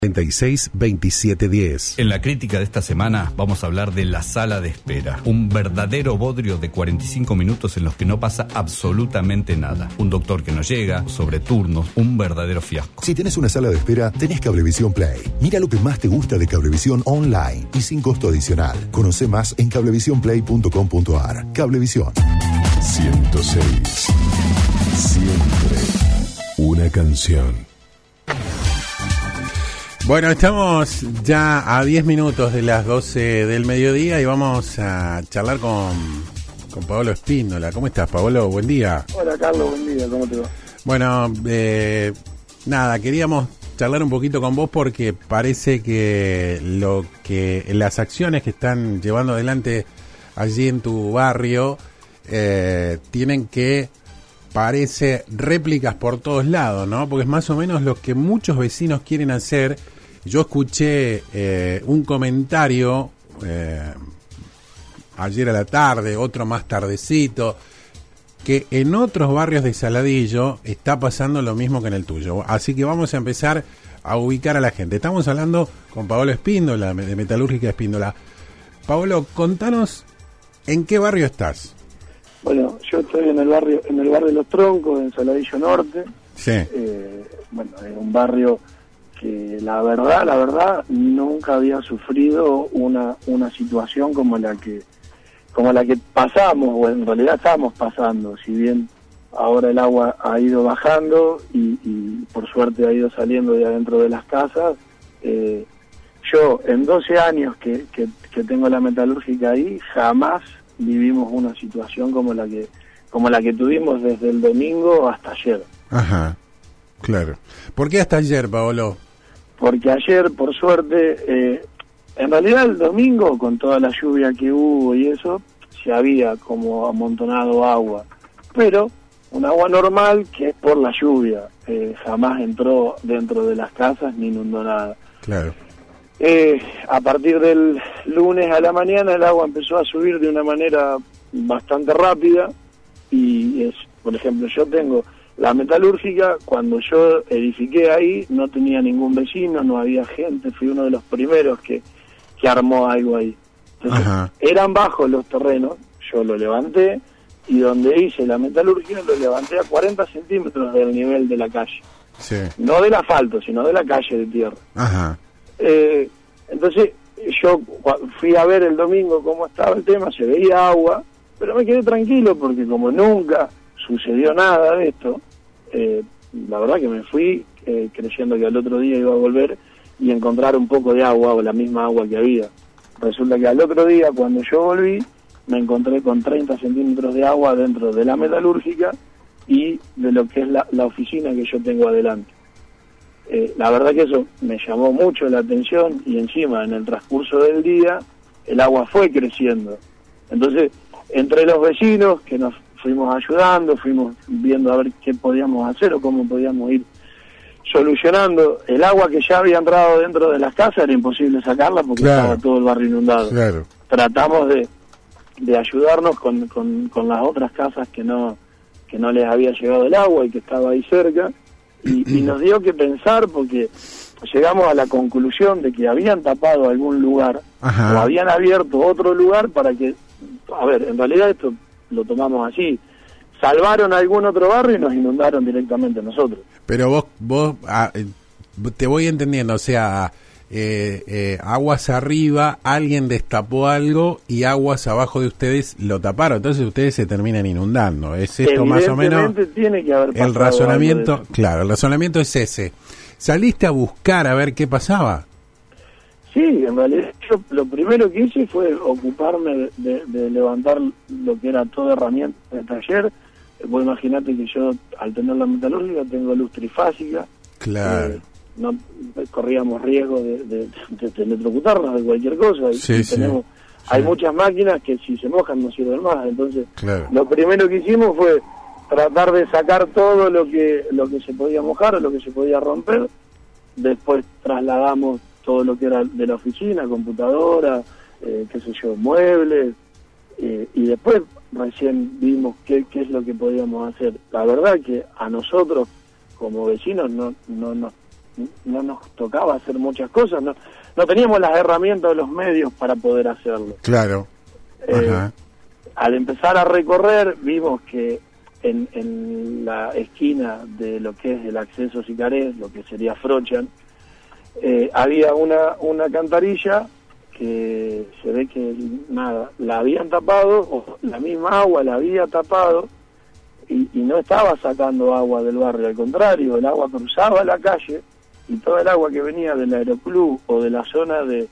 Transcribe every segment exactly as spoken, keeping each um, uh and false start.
treinta y seis veintisiete diez. En la crítica de esta semana vamos a hablar de la sala de espera. Un verdadero bodrio de cuarenta y cinco minutos en los que no pasa absolutamente nada. Un doctor que no llega, sobre turnos, un verdadero fiasco. Si tenés una sala de espera, tenés Cablevisión Play. Mira lo que más te gusta de Cablevisión online y sin costo adicional. Conoce más en cablevisión play punto com punto a r. Cablevisión. ciento seis. Siempre una canción. Bueno, estamos ya a diez minutos de las doce del mediodía y vamos a charlar con, con Paolo Espíndola. ¿Cómo estás, Paolo? Buen día. Hola, Carlos, buen día. ¿Cómo te va? Bueno, eh, nada, queríamos charlar un poquito con vos porque parece que lo que las acciones que están llevando adelante allí en tu barrio eh, tienen que, parece, réplicas por todos lados, ¿no? Porque es más o menos lo que muchos vecinos quieren hacer. Yo escuché eh, un comentario eh, ayer a la tarde, otro más tardecito, que en otros barrios de Saladillo está pasando lo mismo que en el tuyo. Así que vamos a empezar a ubicar a la gente. Estamos hablando con Paolo Espíndola, de Metalúrgica Espíndola. Paolo, contanos en qué barrio estás. Bueno, yo estoy en el barrio en el barrio de Los Troncos, en Saladillo Norte. Sí. Eh, bueno, es un barrio que la verdad, la verdad, nunca había sufrido una una situación como la que como la que pasamos, o en realidad estamos pasando, si bien ahora el agua ha ido bajando y, y por suerte ha ido saliendo de adentro de las casas. Eh, yo, en doce años que, que, que tengo la metalúrgica ahí, jamás vivimos una situación como la que como la que tuvimos desde el domingo hasta ayer. Ajá, claro. ¿Por qué hasta ayer, Paolo? Porque ayer, por suerte, eh, en realidad el domingo, con toda la lluvia que hubo y eso, se había como amontonado agua, pero un agua normal que es por la lluvia, eh, jamás entró dentro de las casas ni inundó nada. Claro. Eh, a partir del lunes a la mañana el agua empezó a subir de una manera bastante rápida y es, por ejemplo, yo tengo la metalúrgica, cuando yo edifiqué ahí no tenía ningún vecino, no había gente, fui uno de los primeros que, que armó algo ahí. Entonces, Ajá. eran bajos los terrenos, yo lo levanté y donde hice la metalúrgica lo levanté a cuarenta centímetros del nivel de la calle. Sí. No del asfalto, sino de la calle de tierra. Ajá. Eh, entonces yo fui a ver el domingo cómo estaba el tema, se veía agua, pero me quedé tranquilo porque como nunca sucedió nada de esto, eh, la verdad que me fui eh, creyendo que al otro día iba a volver y encontrar un poco de agua o la misma agua que había. Resulta que al otro día, cuando yo volví, me encontré con treinta centímetros de agua dentro de la metalúrgica y de lo que es la, la oficina que yo tengo adelante. Eh, la verdad que eso me llamó mucho la atención y encima en el transcurso del día el agua fue creciendo. Entonces, entre los vecinos que nos fuimos ayudando, fuimos viendo a ver qué podíamos hacer o cómo podíamos ir solucionando. El agua que ya había entrado dentro de las casas era imposible sacarla porque claro. estaba todo el barrio inundado. Claro. Tratamos de, de ayudarnos con, con, con las otras casas que no que no les había llegado el agua y que estaba ahí cerca. Y, y nos dio que pensar porque llegamos a la conclusión de que habían tapado algún lugar Ajá. o habían abierto otro lugar para que, a ver, en realidad esto lo tomamos así, salvaron algún otro barrio y nos inundaron directamente nosotros. Pero vos, vos ah, te voy entendiendo, o sea, eh, eh, aguas arriba, alguien destapó algo y aguas abajo de ustedes lo taparon, entonces ustedes se terminan inundando. ¿Es esto más o menos? Tiene que haber pasado el razonamiento, claro, el razonamiento es ese. ¿Saliste a buscar a ver qué pasaba? Sí, en realidad yo lo primero que hice fue ocuparme de, de levantar lo que era toda herramienta del taller. Vos imaginate que yo, al tener la metalúrgica, tengo luz trifásica. Claro. Eh, no corríamos riesgo de, de, de, de electrocutarnos de cualquier cosa. Sí, y sí, tenemos, sí. Hay muchas máquinas que si se mojan no sirven más. Entonces, claro. Lo primero que hicimos fue tratar de sacar todo lo que lo que se podía mojar o lo que se podía romper. Después trasladamos todo lo que era de la oficina, computadora, eh, qué sé yo, muebles, eh, y después recién vimos qué, qué es lo que podíamos hacer. La verdad que a nosotros como vecinos no no nos no nos tocaba hacer muchas cosas, no, no teníamos las herramientas o los medios para poder hacerlo. Claro. Eh, Ajá. Al empezar a recorrer, vimos que en, en la esquina de lo que es el acceso Sicarés, lo que sería Frochan, eh, había una, una alcantarilla que se ve que nada, la habían tapado, o la misma agua la había tapado, y, y no estaba sacando agua del barrio, al contrario, el agua cruzaba la calle, y toda el agua que venía del aeroclub o de la zona de,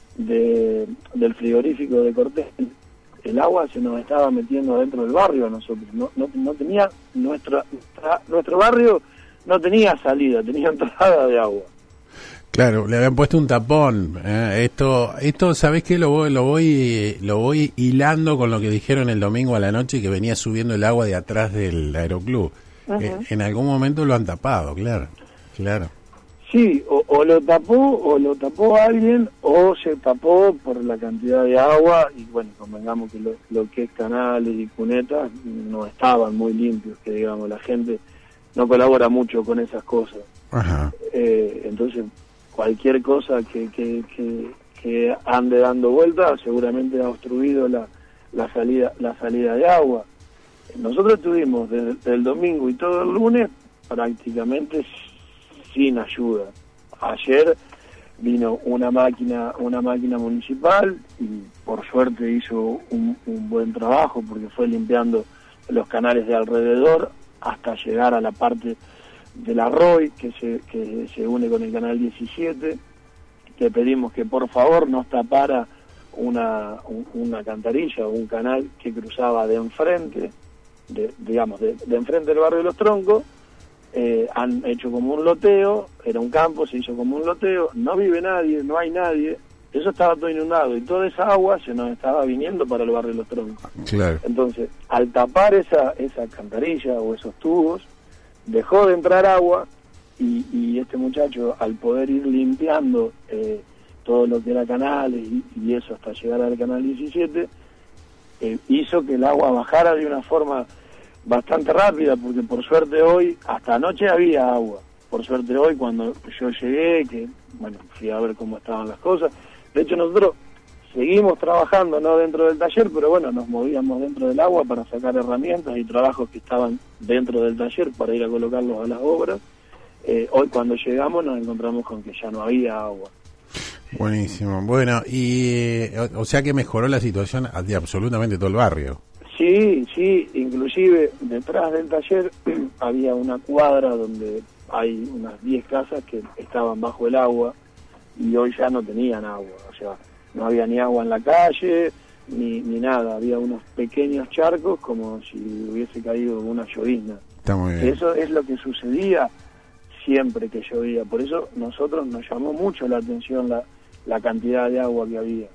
de del frigorífico de Cortés, el agua se nos estaba metiendo dentro del barrio a nosotros, no, no, no tenía, nuestra, nuestra, nuestro barrio no tenía salida, tenía entrada de agua. Claro, le habían puesto un tapón. Eh, esto, esto, ¿sabés qué? Lo voy, lo voy, lo voy hilando con lo que dijeron el domingo a la noche, que venía subiendo el agua de atrás del aeroclub. Uh-huh. Eh, en algún momento lo han tapado, claro, claro. Sí, o, o lo tapó, o lo tapó alguien, o se tapó por la cantidad de agua, y bueno, convengamos que lo, lo que es canales y cunetas no estaban muy limpios, que digamos, la gente no colabora mucho con esas cosas. Ajá. Eh, entonces, cualquier cosa que, que, que, que ande dando vuelta seguramente ha obstruido la, la salida la salida de agua. Nosotros estuvimos desde, desde el domingo y todo el lunes prácticamente sin ayuda. Ayer vino una máquina una máquina municipal y por suerte hizo un, un buen trabajo porque fue limpiando los canales de alrededor hasta llegar a la parte de la Roy, que se, que se une con el canal diecisiete, que pedimos que por favor nos tapara una, un, una alcantarilla o un canal que cruzaba de enfrente, de, digamos, de, de enfrente del barrio de Los Troncos. Eh, han hecho como un loteo, era un campo, se hizo como un loteo, no vive nadie, no hay nadie, eso estaba todo inundado y toda esa agua se nos estaba viniendo para el barrio de Los Troncos. Claro. Entonces, al tapar esa, esa alcantarilla o esos tubos, dejó de entrar agua y, y este muchacho, al poder ir limpiando eh, todo lo que era canales y, y eso hasta llegar al canal diecisiete, eh, hizo que el agua bajara de una forma bastante rápida, porque por suerte hoy, hasta anoche había agua. Por suerte hoy, cuando yo llegué, que bueno, fui a ver cómo estaban las cosas. De hecho, nosotros seguimos trabajando, no dentro del taller, pero bueno, nos movíamos dentro del agua para sacar herramientas y trabajos que estaban dentro del taller para ir a colocarlos a las obras. Eh, hoy cuando llegamos nos encontramos con que ya no había agua. Buenísimo. Bueno, y o, o sea que mejoró la situación de absolutamente todo el barrio. Sí, sí, inclusive detrás del taller había una cuadra donde hay unas diez casas que estaban bajo el agua y hoy ya no tenían agua, o sea, no había ni agua en la calle, ni, ni nada, había unos pequeños charcos como si hubiese caído una llovizna. Está muy bien. Eso es lo que sucedía siempre que llovía, por eso nosotros nos llamó mucho la atención la, la cantidad de agua que había.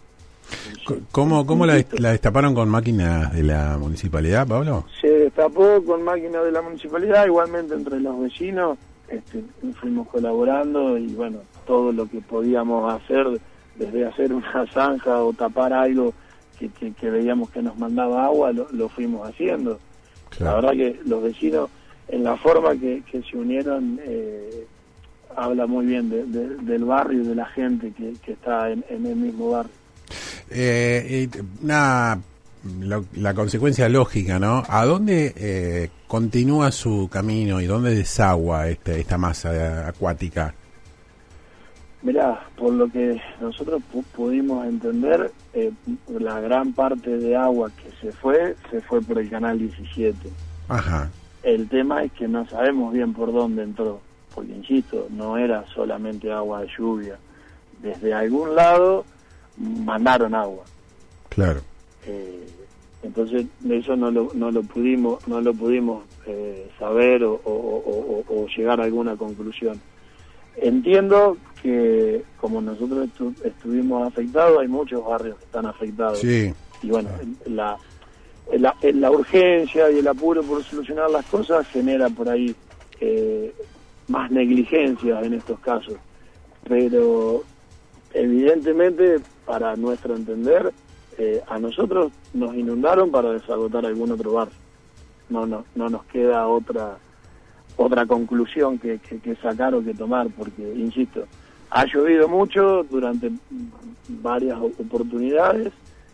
¿Cómo, cómo la, la destaparon con máquinas de la municipalidad, Pablo? Se destapó con máquinas de la municipalidad, igualmente entre los vecinos este, fuimos colaborando y bueno, todo lo que podíamos hacer, desde hacer una zanja o tapar algo que, que, que veíamos que nos mandaba agua, lo, lo fuimos haciendo. Claro. La verdad que los vecinos, en la forma que, que se unieron, eh, habla muy bien de, de, del barrio y de la gente que, que está en, en el mismo barrio. Eh, una, la, la consecuencia lógica, ¿no? ¿A dónde eh, continúa su camino y dónde desagua este, esta masa acuática? Mirá, por lo que nosotros pu- pudimos entender, eh, la gran parte de agua que se fue, se fue por el canal diecisiete. Ajá. El tema es que no sabemos bien por dónde entró, porque insisto, no era solamente agua de lluvia. Desde algún lado mandaron agua. Claro. Eh, entonces eso no lo, no lo pudimos no lo pudimos eh, saber o, o, o, o llegar a alguna conclusión. Entiendo que como nosotros estu- estuvimos afectados, hay muchos barrios que están afectados. Sí. Y bueno, la, la, la urgencia y el apuro por solucionar las cosas genera por ahí eh, más negligencia en estos casos. Pero evidentemente, para nuestro entender, eh, a nosotros nos inundaron para desagotar algún otro barrio. No, no, no nos queda otra otra conclusión que, que, que sacar o que tomar, porque, insisto, ha llovido mucho durante varias oportunidades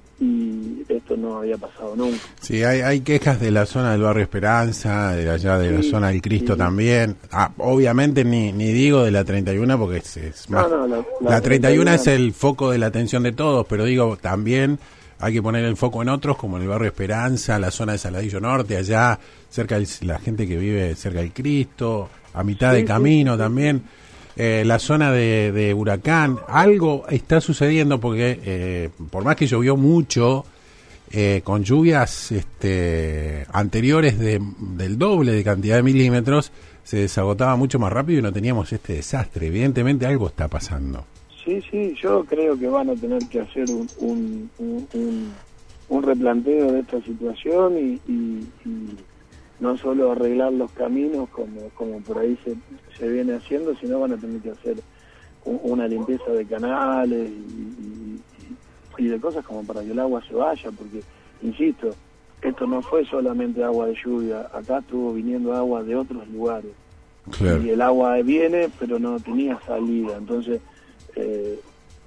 y esto no había pasado nunca. Sí, hay, hay quejas de la zona del barrio Esperanza, de allá de sí, la zona del Cristo sí. también. Ah, obviamente ni ni digo de la treinta y uno porque es, es más... No, no, la, la, la treinta y uno es el foco de la atención de todos, pero digo, también hay que poner el foco en otros, como en el barrio Esperanza, la zona de Saladillo Norte, allá, cerca de la gente que vive cerca del Cristo, a mitad sí, de camino sí, sí, también. Sí. Eh, la zona de, de Huracán, algo está sucediendo porque eh, por más que llovió mucho, eh, con lluvias este, anteriores de, del doble de cantidad de milímetros, se desagotaba mucho más rápido y no teníamos este desastre. Evidentemente algo está pasando. Sí, sí, yo creo que van a tener que hacer un, un, un, un, un replanteo de esta situación y, y, y no solo arreglar los caminos como, como por ahí se, se viene haciendo, sino van a tener que hacer un, una limpieza de canales y, y, y de cosas como para que el agua se vaya, porque, insisto, esto no fue solamente agua de lluvia, acá estuvo viniendo agua de otros lugares. Claro. Y el agua viene, pero no tenía salida, entonces eh,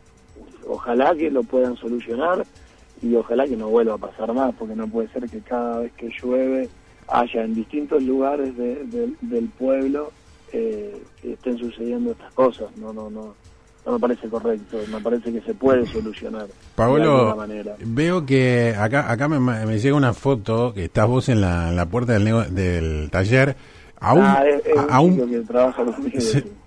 ojalá que lo puedan solucionar y ojalá que no vuelva a pasar más, porque no puede ser que cada vez que llueve haya en distintos lugares de, de, del pueblo eh, que estén sucediendo estas cosas. No, no, no, no me parece correcto. Me parece que se puede solucionar. Pablo, de alguna manera. Veo que acá, acá me, me llega una foto que estás vos en la, en la puerta del, nego, del taller. A un, ah, es, es a, un a un que trabaja conmigo, se, sí.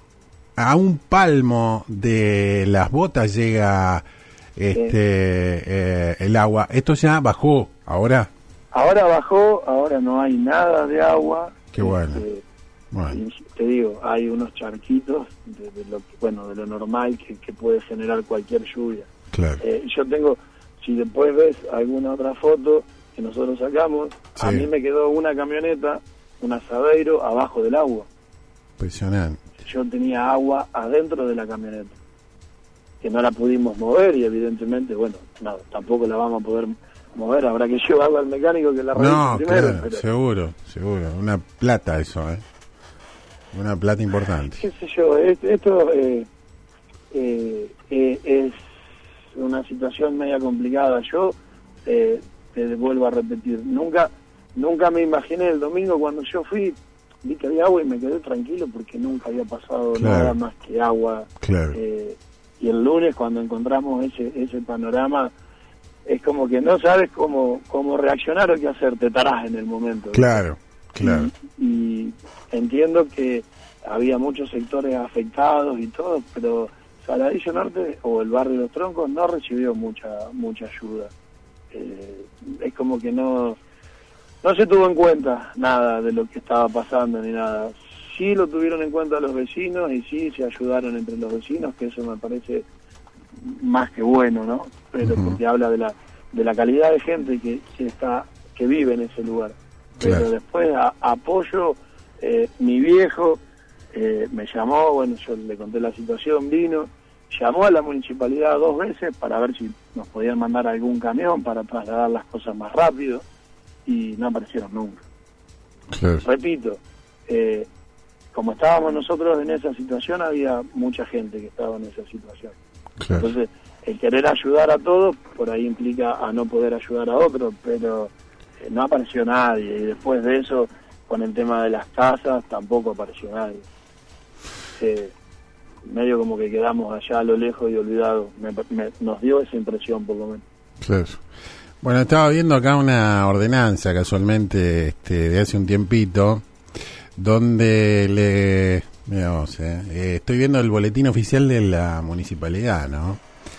A un palmo de las botas llega este sí. eh, el agua. Esto ya bajó ahora. Ahora bajó, ahora no hay nada de agua. Qué bueno. Este, bueno. Te digo, hay unos charquitos de, de lo que, bueno, de lo normal que, que puede generar cualquier lluvia. Claro. Eh, yo tengo, si después ves alguna otra foto que nosotros sacamos, sí. a mí me quedó una camioneta, un asadeiro abajo del agua. Impresionante. Yo tenía agua adentro de la camioneta, que no la pudimos mover y evidentemente, bueno, no, tampoco la vamos a poder mover, habrá que llevarla al mecánico que la revise no, primero. Claro, pero... seguro, seguro. Una plata eso, ¿eh? Una plata importante. Qué sé yo, esto eh, eh, eh, es una situación media complicada. Yo eh, te vuelvo a repetir, nunca nunca me imaginé el domingo cuando yo fui, vi que había agua y me quedé tranquilo porque nunca había pasado claro. nada más que agua. Claro. Eh, y el lunes cuando encontramos ese ese panorama, es como que no sabes cómo cómo reaccionar o qué hacer, te tarás en el momento. Claro, claro. Y, y entiendo que había muchos sectores afectados y todo, pero Saladillo Norte o el barrio de Los Troncos no recibió mucha mucha ayuda. Eh, es como que no no se tuvo en cuenta nada de lo que estaba pasando ni nada. Sí lo tuvieron en cuenta los vecinos y sí se ayudaron entre los vecinos, que eso me parece más que bueno, ¿no? Pero uh-huh. porque habla de la de la calidad de gente que, que está que vive en ese lugar. Pero claro. después a, apoyo eh, mi viejo eh, me llamó, bueno, yo le conté la situación, vino, llamó a la municipalidad dos veces para ver si nos podían mandar algún camión para trasladar las cosas más rápido y no aparecieron nunca. Claro. Repito, eh, como estábamos nosotros en esa situación, había mucha gente que estaba en esa situación. Claro. Entonces, el querer ayudar a todos, por ahí implica a no poder ayudar a otros, pero eh, no apareció nadie. Y después de eso, con el tema de las casas, tampoco apareció nadie. Eh, medio como que quedamos allá a lo lejos y olvidados. Me, me, nos dio esa impresión, por lo menos. Claro. Bueno, estaba viendo acá una ordenanza, casualmente, este, de hace un tiempito, donde le... Miramos, eh, eh, estoy viendo el boletín oficial de la municipalidad, ¿no?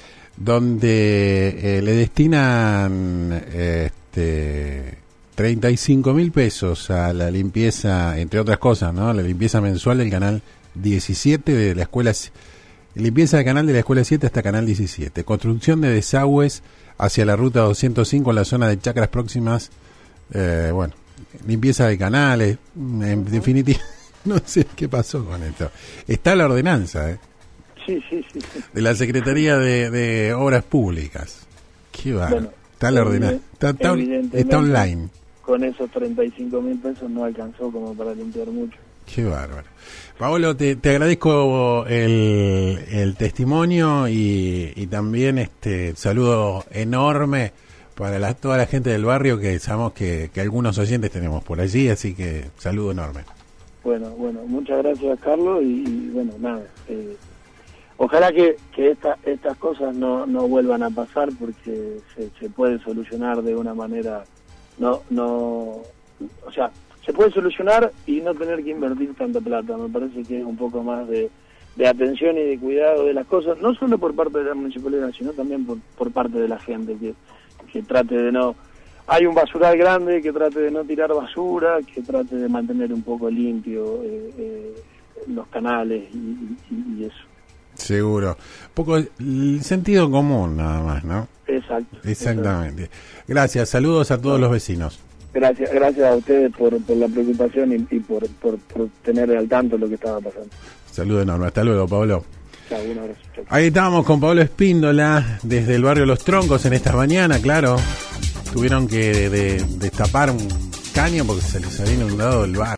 Donde eh, le destinan eh, este, treinta y cinco mil pesos a la limpieza, entre otras cosas, ¿no? La limpieza mensual del canal diecisiete de la escuela, limpieza del canal de la escuela siete hasta canal diecisiete, construcción de desagües hacia la ruta doscientos cinco en la zona de chacras próximas, eh, bueno, limpieza de canales, en definitiva. No sé qué pasó con esto. Está la ordenanza, ¿eh? Sí, sí, sí. sí. De la Secretaría de, de Obras Públicas. Qué va. Bueno, está la ordenanza. Está, está, está online. Con esos treinta y cinco mil pesos no alcanzó como para limpiar mucho. Qué bárbaro. Paolo, te, te agradezco el, el testimonio y, y también este saludo enorme para la, toda la gente del barrio, que sabemos que, que algunos oyentes tenemos por allí, así que saludo enorme. Bueno, bueno, muchas gracias, Carlos, y, y bueno, nada, eh, ojalá que, que esta, estas cosas no, no vuelvan a pasar, porque se, se puede solucionar de una manera, no, no, o sea, se puede solucionar y no tener que invertir tanta plata. Me parece que es un poco más de, de atención y de cuidado de las cosas, no solo por parte de la municipalidad, sino también por, por parte de la gente, que, que trate de no... Hay un basural grande, que trate de no tirar basura, que trate de mantener un poco limpio eh, eh, los canales y, y, y eso. Seguro. Un poco el sentido común nada más, ¿no? Exacto. Exactamente. Gracias, saludos a todos los vecinos. Gracias, gracias a ustedes por, por la preocupación y, y por, por, por tener al tanto lo que estaba pasando. Saludo enorme. Hasta luego, Pablo. Chao, un abrazo. Chao. Ahí estábamos con Pablo Espíndola desde el barrio Los Troncos en esta mañana, claro. Tuvieron que de, de, destapar un caño porque se les había inundado el bar.